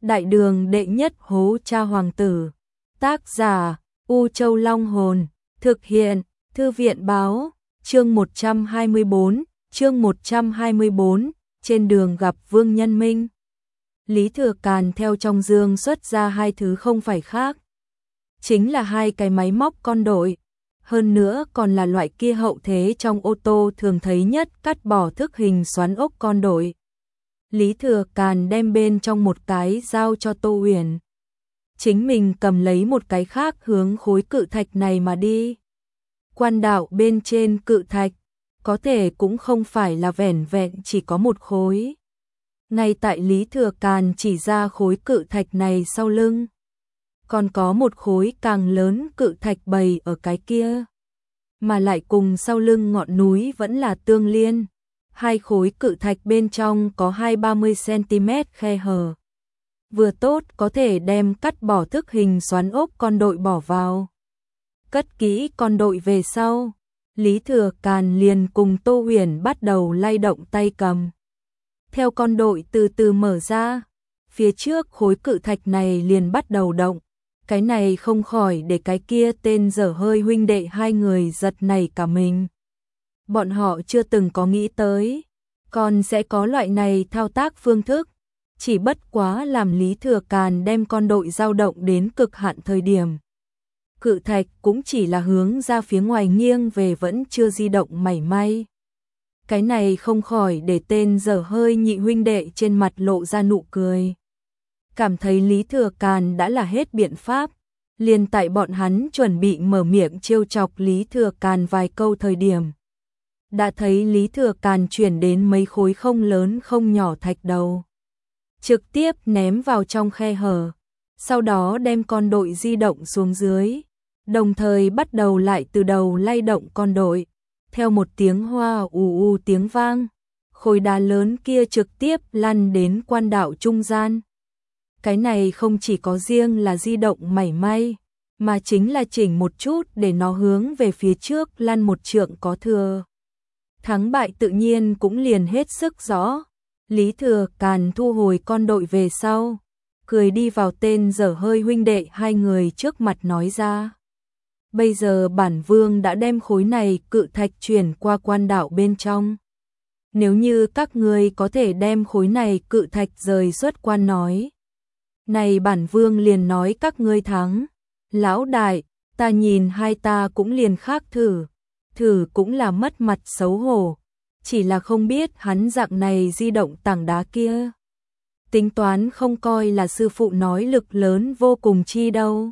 Đại đường đệ nhất hố cha hoàng tử. Tác giả U Châu Long Hồn. Thực hiện Thư viện báo. Chương 124. Trên đường gặp Vương Nhân Minh. Lý Thừa Càn theo trong dương xuất ra hai thứ không phải khác, chính là hai cái máy móc con đội, hơn nữa còn là loại kia hậu thế trong ô tô thường thấy nhất, cắt bỏ thức hình xoắn ốc con đội. Lý Thừa Càn đem bên trong một cái giao cho Tô Uyển, chính mình cầm lấy một cái khác hướng khối cự thạch này mà đi. Quan đạo bên trên cự thạch có thể cũng không phải là vẻn vẹn chỉ có một khối. Ngay tại Lý Thừa Càn chỉ ra khối cự thạch này sau lưng, còn có một khối càng lớn cự thạch bày ở cái kia, mà lại cùng sau lưng ngọn núi vẫn là tương liên. Hai khối cự thạch bên trong có 20-30 cm khe hở, vừa tốt có thể đem cắt bỏ thức hình xoắn ốc con đội bỏ vào. Cất kỹ con đội về sau, Lý Thừa Càn liền cùng Tô Uyển bắt đầu lay động tay cầm. Theo con đội từ từ mở ra, phía trước khối cự thạch này liền bắt đầu động. Cái này không khỏi để cái kia tên dở hơi huynh đệ hai người giật nảy cả mình. Bọn họ chưa từng có nghĩ tới còn sẽ có loại này thao tác phương thức, chỉ bất quá làm Lý Thừa Càn đem con đội dao động đến cực hạn thời điểm, cự thạch cũng chỉ là hướng ra phía ngoài nghiêng về, vẫn chưa di động mảy may. Cái này không khỏi để tên dở hơi nhị huynh đệ trên mặt lộ ra nụ cười. Cảm thấy Lý Thừa Càn đã là hết biện pháp, liền tại bọn hắn chuẩn bị mở miệng trêu chọc Lý Thừa Càn vài câu thời điểm, đã thấy Lý Thừa Càn chuyển đến mấy khối không lớn không nhỏ thạch đầu, trực tiếp ném vào trong khe hở, sau đó đem con đội di động xuống dưới, đồng thời bắt đầu lại từ đầu lay động con đội. Theo một tiếng hoa ù tiếng vang, khối đá lớn kia trực tiếp lăn đến quan đạo trung gian. Cái này không chỉ có riêng là di động mảy may, mà chính là chỉnh một chút để nó hướng về phía trước lăn một trượng có thừa. Thắng bại tự nhiên cũng liền hết sức rõ. Lý Thừa Càn thu hồi con đội về sau, cười đi vào tên dở hơi huynh đệ hai người trước mặt nói ra. Bây giờ bản vương đã đem khối này cự thạch chuyển qua quan đạo bên trong. Nếu như các ngươi có thể đem khối này cự thạch rời xuất quan nói, này bản vương liền nói các ngươi thắng. Lão đại, ta nhìn hai ta cũng liền khác thử cũng là mất mặt xấu hổ, chỉ là không biết hắn dạng này di động tảng đá kia, tính toán không coi là sư phụ nói lực lớn vô cùng chi đâu.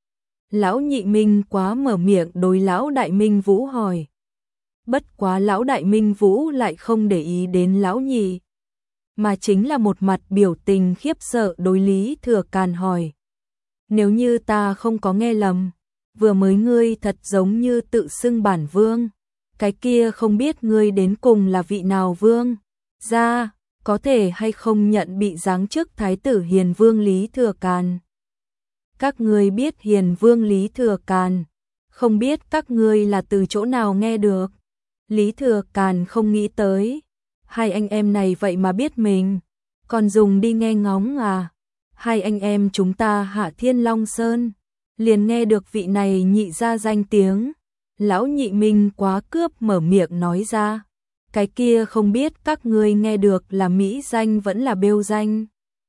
Lão nhị Minh quá mở miệng đối lão đại Minh Vũ hỏi. Bất quá lão đại Minh Vũ lại không để ý đến lão nhị, mà chính là một mặt biểu tình khiếp sợ đối Lý Thừa Càn hỏi. Nếu như ta không có nghe lầm, vừa mới ngươi thật giống như tự xưng bản vương, cái kia không biết ngươi đến cùng là vị nào vương gia, có thể hay không nhận bị giáng chức thái tử Hiền Vương Lý Thừa Càn. Các ngươi biết Hiền Vương Lý Thừa Càn, không biết các ngươi là từ chỗ nào nghe được. Lý Thừa Càn không nghĩ tới, hai anh em này vậy mà biết mình, còn dùng đi nghe ngóng à. Hai anh em chúng ta hạ Thiên Long Sơn, liền nghe được vị này nhị ra danh tiếng. Lão nhị Minh quá cướp mở miệng nói ra. Cái kia không biết các ngươi nghe được là mỹ danh vẫn là bêu danh.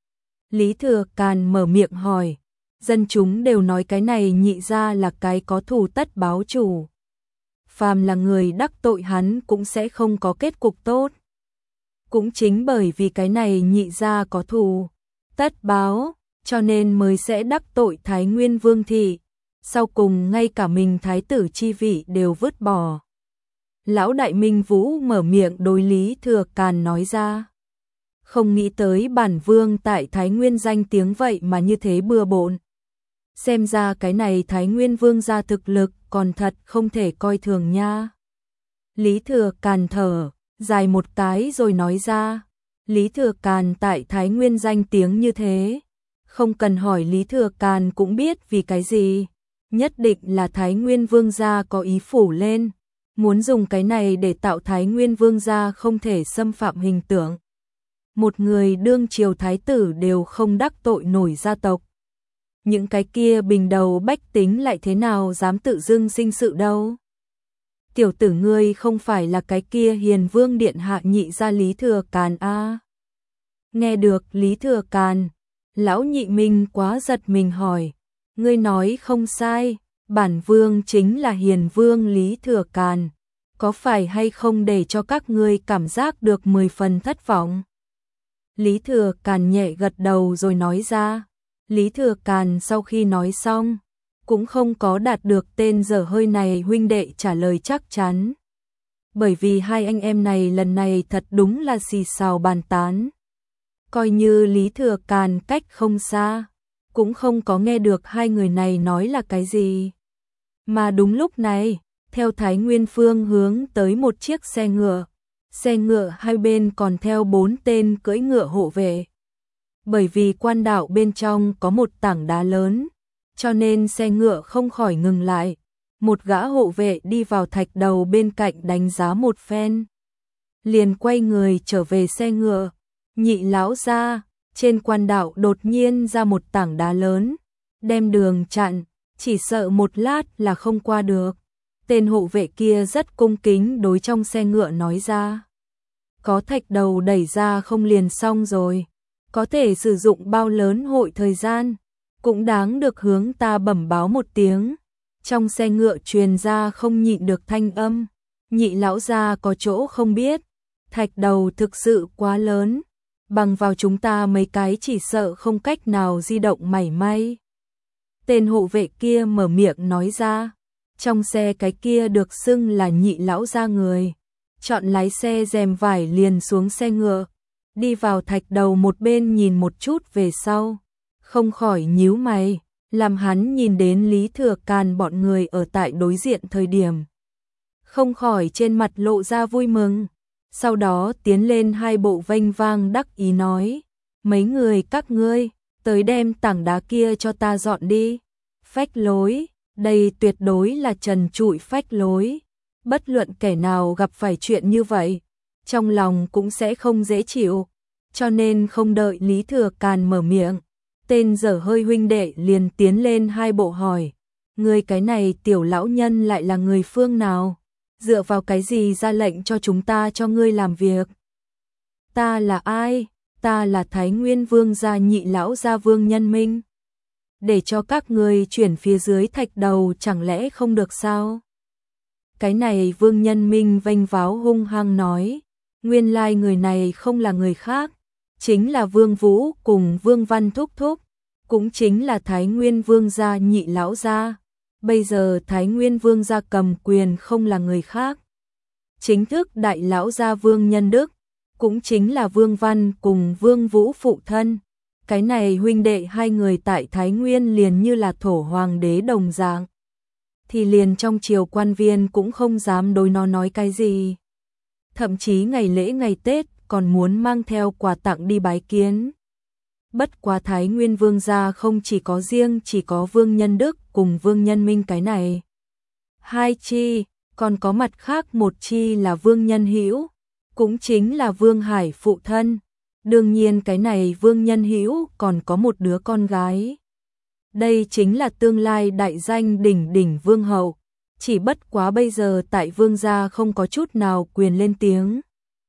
Lý Thừa Càn mở miệng hỏi. Dân chúng đều nói cái này nhị ra là cái có thù tất báo chủ. Phàm là người đắc tội hắn cũng sẽ không có kết cục tốt. Cũng chính bởi vì cái này nhị ra có thù tất báo, cho nên mới sẽ đắc tội Thái Nguyên Vương thị, sau cùng ngay cả mình thái tử chi vị đều vứt bỏ. Lão đại Minh Vũ mở miệng đối Lý Thừa Càn nói ra. Không nghĩ tới bản vương tại Thái Nguyên danh tiếng vậy mà như thế bừa bộn. Xem ra cái này Thái Nguyên Vương gia thực lực còn thật không thể coi thường nha. Lý Thừa Càn thở dài một cái rồi nói ra. Lý Thừa Càn tại Thái Nguyên danh tiếng như thế, không cần hỏi Lý Thừa Càn cũng biết vì cái gì. Nhất định là Thái Nguyên Vương gia có ý phủ lên, muốn dùng cái này để tạo Thái Nguyên Vương gia không thể xâm phạm hình tượng. một người đương triều thái tử đều không đắc tội nổi gia tộc. Những cái kia bình đầu bách tính lại thế nào dám tự dưng sinh sự đâu. Tiểu tử ngươi không phải là cái kia Hiền Vương điện hạ nhị gia Lý Thừa Càn a? Nghe được Lý Thừa Càn, lão nhị Minh quá giật mình hỏi, ngươi nói không sai, bản vương chính là Hiền Vương Lý Thừa Càn, có phải hay không để cho các ngươi cảm giác được 10 phần thất vọng? Lý Thừa Càn nhẹ gật đầu rồi nói ra. Lý Thừa Càn sau khi nói xong, cũng không có đạt được tên dở hơi này huynh đệ trả lời chắc chắn. Bởi vì hai anh em này lần này thật đúng là xì xào bàn tán. Coi như Lý Thừa Càn cách không xa, cũng không có nghe được hai người này nói là cái gì. Mà đúng lúc này, theo Thái Nguyên phương hướng tới một chiếc xe ngựa hai bên còn theo 4 tên cưỡi ngựa hộ vệ. Bởi vì quan đạo bên trong có một tảng đá lớn, cho nên xe ngựa không khỏi ngừng lại. Một gã hộ vệ đi vào thạch đầu bên cạnh đánh giá một phen, liền quay người trở về xe ngựa. Nhị lão gia, trên quan đạo đột nhiên ra một tảng đá lớn, đem đường chặn, chỉ sợ một lát là không qua được. Tên hộ vệ kia rất cung kính đối trong xe ngựa nói ra. Có thạch đầu đẩy ra không liền xong rồi, có thể sử dụng bao lớn hội thời gian, cũng đáng được hướng ta bẩm báo một tiếng. Trong xe ngựa truyền ra không nhịn được thanh âm, nhị lão gia có chỗ không biết, thạch đầu thực sự quá lớn, bằng vào chúng ta mấy cái chỉ sợ không cách nào di động mảy may. Tên hộ vệ kia mở miệng nói ra, trong xe cái kia được xưng là nhị lão gia người, chọn lái xe rèm vải liền xuống xe ngựa, đi vào thạch đầu một bên nhìn một chút về sau, không khỏi nhíu mày, làm hắn nhìn đến Lý Thừa Càn bọn người ở tại đối diện thời điểm. Không khỏi trên mặt lộ ra vui mừng, sau đó tiến lên hai bộ vênh vang đắc ý nói, mấy người các ngươi, tới đem tảng đá kia cho ta dọn đi. Phách lối, đây tuyệt đối là trần trụi phách lối, bất luận kẻ nào gặp phải chuyện như vậy, trong lòng cũng sẽ không dễ chịu, cho nên không đợi Lý Thừa Càn mở miệng, tên dở hơi huynh đệ liền tiến lên hai bộ hỏi, người cái này tiểu lão nhân lại là người phương nào, dựa vào cái gì ra lệnh cho chúng ta cho ngươi làm việc? Ta là ai? Ta là Thái Nguyên Vương gia nhị lão gia Vương Nhân Minh. Để cho các ngươi chuyển phía dưới thạch đầu chẳng lẽ không được sao? Cái này Vương Nhân Minh vênh váo hung hăng nói, nguyên lai người này không là người khác, chính là Vương Vũ cùng Vương Văn thúc thúc, cũng chính là Thái Nguyên Vương gia nhị lão gia. Bây giờ Thái Nguyên Vương gia cầm quyền không là người khác, chính thức đại lão gia Vương Nhân Đức, cũng chính là Vương Văn cùng Vương Vũ phụ thân. Cái này huynh đệ hai người tại Thái Nguyên liền như là thổ hoàng đế đồng dạng, thì liền trong triều quan viên cũng không dám đối nó nói cái gì. Thậm chí ngày lễ ngày Tết còn muốn mang theo quà tặng đi bái kiến. Bất quá Thái Nguyên Vương gia không chỉ có riêng chỉ có Vương Nhân Đức cùng Vương Nhân Minh cái này hai chi, còn có mặt khác một chi là Vương Nhân Hữu, cũng chính là Vương Hải phụ thân. Đương nhiên cái này Vương Nhân Hữu còn có một đứa con gái. Đây chính là tương lai đại danh đỉnh đỉnh vương hậu, chỉ bất quá bây giờ tại vương gia không có chút nào quyền lên tiếng.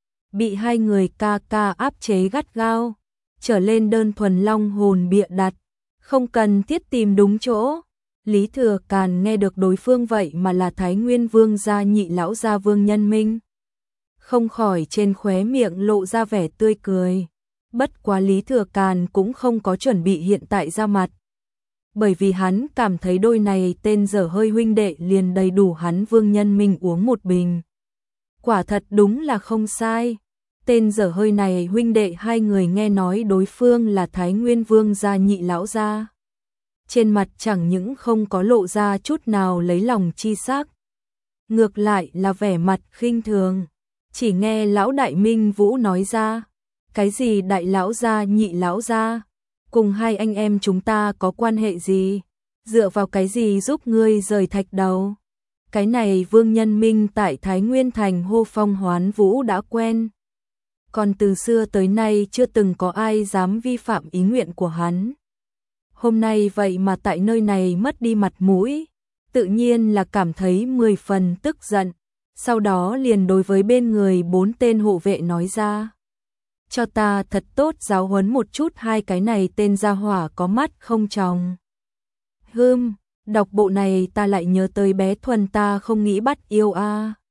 Bị hai người ca ca áp chế gắt gao, trở lên đơn thuần long hồn bịa đặt, không cần thiết tìm đúng chỗ. Lý Thừa Càn nghe được đối phương vậy mà là Thái Nguyên Vương gia nhị lão gia Vương Nhân Minh, không khỏi trên khóe miệng lộ ra vẻ tươi cười. Bất quá Lý Thừa Càn cũng không có chuẩn bị hiện tại ra mặt, bởi vì hắn cảm thấy đôi này tên dở hơi huynh đệ liền đầy đủ hắn Vương Nhân Minh uống một bình. Quả thật đúng là không sai. Tên dở hơi này huynh đệ hai người nghe nói đối phương là Thái Nguyên Vương gia nhị lão gia, trên mặt chẳng những không có lộ ra chút nào lấy lòng chi sắc, ngược lại là vẻ mặt khinh thường. Chỉ nghe lão đại Minh Vũ nói ra, cái gì đại lão gia nhị lão gia, cùng hai anh em chúng ta có quan hệ gì, dựa vào cái gì giúp ngươi rời thạch đầu? Cái này Vương Nhân Minh tại Thái Nguyên thành hô phong hoán vũ đã quen, còn từ xưa tới nay chưa từng có ai dám vi phạm ý nguyện của hắn. Hôm nay vậy mà tại nơi này mất đi mặt mũi, tự nhiên là cảm thấy 10 phần tức giận, sau đó liền đối với bên người 4 tên hộ vệ nói ra. Cho ta thật tốt giáo huấn một chút hai cái này tên gia hỏa có mắt không tròng. Đọc bộ này ta lại nhớ tới bé Thuần ta không nghĩ bắt yêu a.